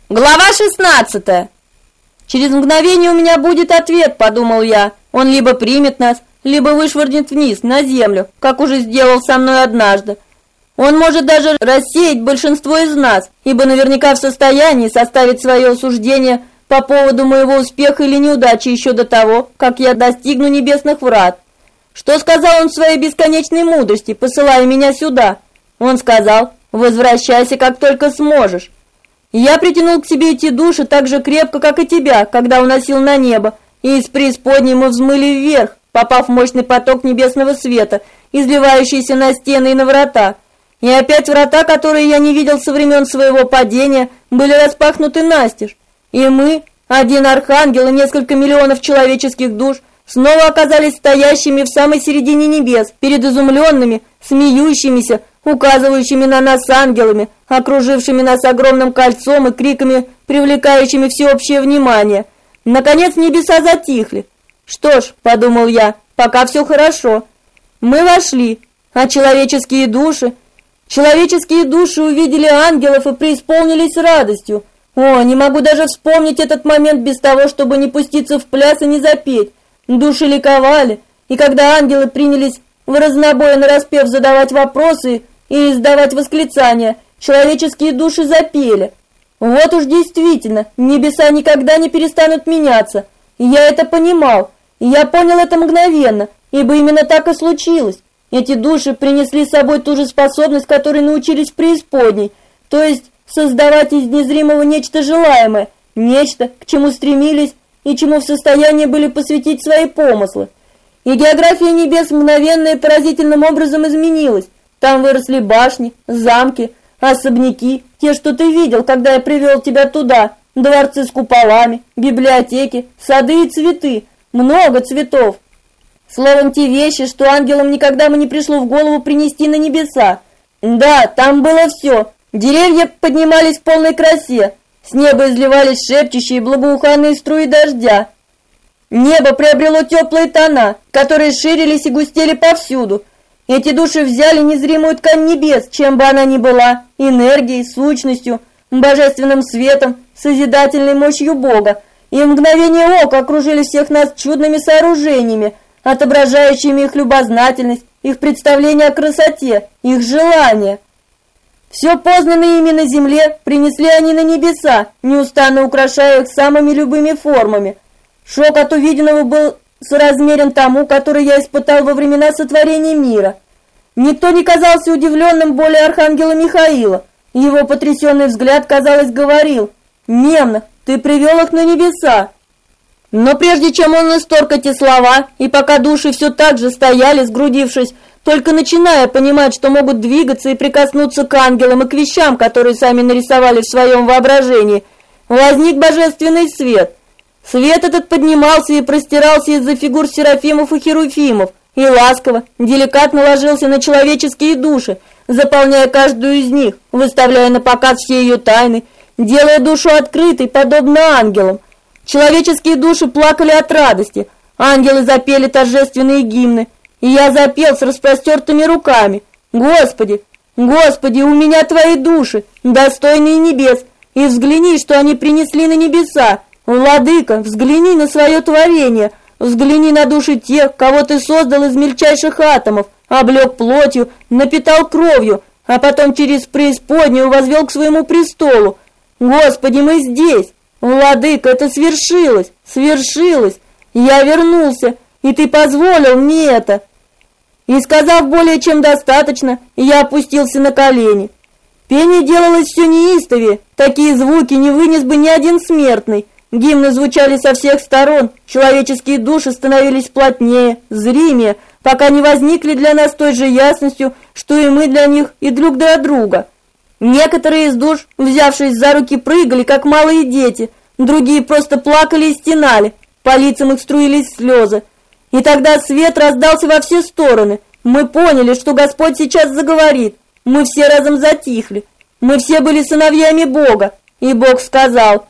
Глава 16. Через мгновение у меня будет ответ, подумал я. Он либо примет нас, либо вышвырнет вниз, на землю, как уже сделал со мной однажды. Он может даже рассеять большинство из нас, ибо наверняка в состоянии составить свое суждение по поводу моего успеха или неудачи еще до того, как я достигну небесных врат. Что сказал он в своей бесконечной мудрости, посылая меня сюда? Он сказал: «Возвращайся, как только сможешь». Я притянул к себе эти души так же крепко, как и тебя, когда уносил на небо, и из преисподней мы взмыли вверх, попав в мощный поток небесного света, изливающийся на стены и на врата. И опять врата, которые я не видел со времен своего падения, были распахнуты настежь. И мы, один архангел и несколько миллионов человеческих душ, снова оказались стоящими в самой середине небес, перед изумленными, смеющимися, указывающими на нас ангелами, окружившими нас огромным кольцом и криками, привлекающими всеобщее внимание. Наконец небеса затихли. Что ж, подумал я, пока все хорошо. Мы вошли, а человеческие души увидели ангелов и преисполнились радостью. О, не могу даже вспомнить этот момент без того, чтобы не пуститься в пляс и не запеть. Души ликовали, и когда ангелы принялись в разнобой нараспев задавать вопросы и издавать восклицания, человеческие души запели. Вот уж действительно, небеса никогда не перестанут меняться. И я это понимал, и я понял это мгновенно, ибо именно так и случилось. Эти души принесли с собой ту же способность, которой научились в преисподней, то есть создавать из незримого нечто желаемое, нечто, к чему стремились и чему в состоянии были посвятить свои помыслы. И география небес мгновенно и поразительным образом изменилась. Там выросли башни, замки, особняки, те, что ты видел, когда я привел тебя туда, дворцы с куполами, библиотеки, сады и цветы, много цветов. Словом, те вещи, что ангелам никогда бы не пришло в голову принести на небеса. Да, там было все. Деревья поднимались в полной красе, с неба изливались шепчущие благоуханные струи дождя. Небо приобрело теплые тона, которые ширились и густели повсюду. Эти души взяли незримую ткань небес, чем бы она ни была, энергией, сущностью, божественным светом, созидательной мощью Бога, и в мгновение ока окружили всех нас чудными сооружениями, отображающими их любознательность, их представление о красоте, их желания. Все познанное ими на земле принесли они на небеса, неустанно украшая их самыми любыми формами. Шок от увиденного был соразмерен тому, который я испытал во времена сотворения мира. Никто не казался удивленным более архангела Михаила. Его потрясенный взгляд, казалось, говорил: «Мемнах, ты привел их на небеса». Но прежде чем он исторг эти слова, и пока души все так же стояли, сгрудившись, только начиная понимать, что могут двигаться и прикоснуться к ангелам и к вещам, которые сами нарисовали в своем воображении, возник божественный свет. Свет этот поднимался и простирался из-за фигур серафимов и херуфимов, и ласково, деликатно ложился на человеческие души, заполняя каждую из них, выставляя на показ все ее тайны, делая душу открытой, подобно ангелам. Человеческие души плакали от радости, ангелы запели торжественные гимны, и я запел с распростертыми руками: «Господи, Господи, у меня Твои души, достойные небес, и взгляни, что они принесли на небеса. Владыка, взгляни на свое творение, взгляни на души тех, кого Ты создал из мельчайших атомов, облек плотью, напитал кровью, а потом через преисподнюю возвел к своему престолу. Господи, мы здесь! Владыка, это свершилось, свершилось! Я вернулся, и Ты позволил мне это!» И сказав более чем достаточно, я опустился на колени. Пение делалось все неистовее, такие звуки не вынес бы ни один смертный. Гимны звучали со всех сторон, человеческие души становились плотнее, зримее, пока не возникли для нас той же ясностью, что и мы для них и друг для друга. Некоторые из душ, взявшись за руки, прыгали, как малые дети, другие просто плакали и стенали, по лицам их струились слезы. И тогда свет раздался во все стороны. Мы поняли, что Господь сейчас заговорит. Мы все разом затихли. Мы все были сыновьями Бога. И Бог сказал: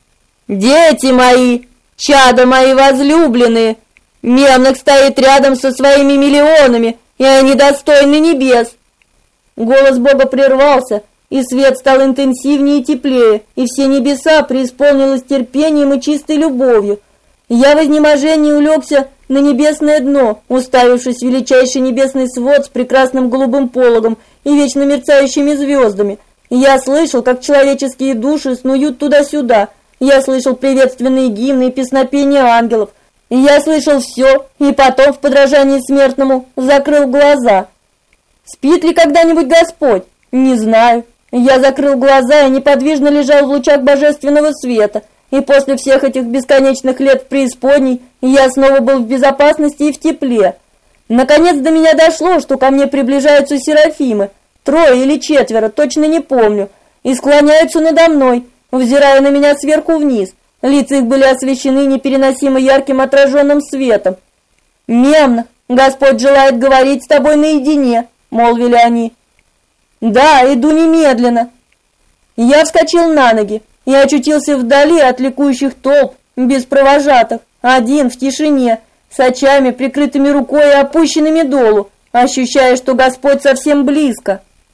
«Дети мои, чада мои возлюбленные, Мемнах стоит рядом со своими миллионами, и они достойны небес». Голос Бога прервался, и свет стал интенсивнее и теплее, и все небеса преисполнилось терпением и чистой любовью. Я в изнеможении улегся на небесное дно, уставившись в величайший небесный свод с прекрасным голубым пологом и вечно мерцающими звездами. Я слышал, как человеческие души снуют туда-сюда. Я слышал приветственные гимны и песнопения ангелов. Я слышал все, и потом в подражании смертному закрыл глаза. Спит ли когда-нибудь Господь? Не знаю. Я закрыл глаза и неподвижно лежал в лучах божественного света. И после всех этих бесконечных лет в преисподней я снова был в безопасности и в тепле. Наконец до меня дошло, что ко мне приближаются серафимы, 3 или 4, точно не помню, и склоняются надо мной, взирая на меня сверху вниз. Лица их были освещены непереносимо ярким отраженным светом. «Мемнах, Господь желает говорить с тобой наедине», — молвили они. «Да, иду немедленно». Я вскочил на ноги и очутился вдали от ликующих толп, без провожатых, один в тишине, с очами, прикрытыми рукой и опущенными долу, ощущая, что Господь совсем близко.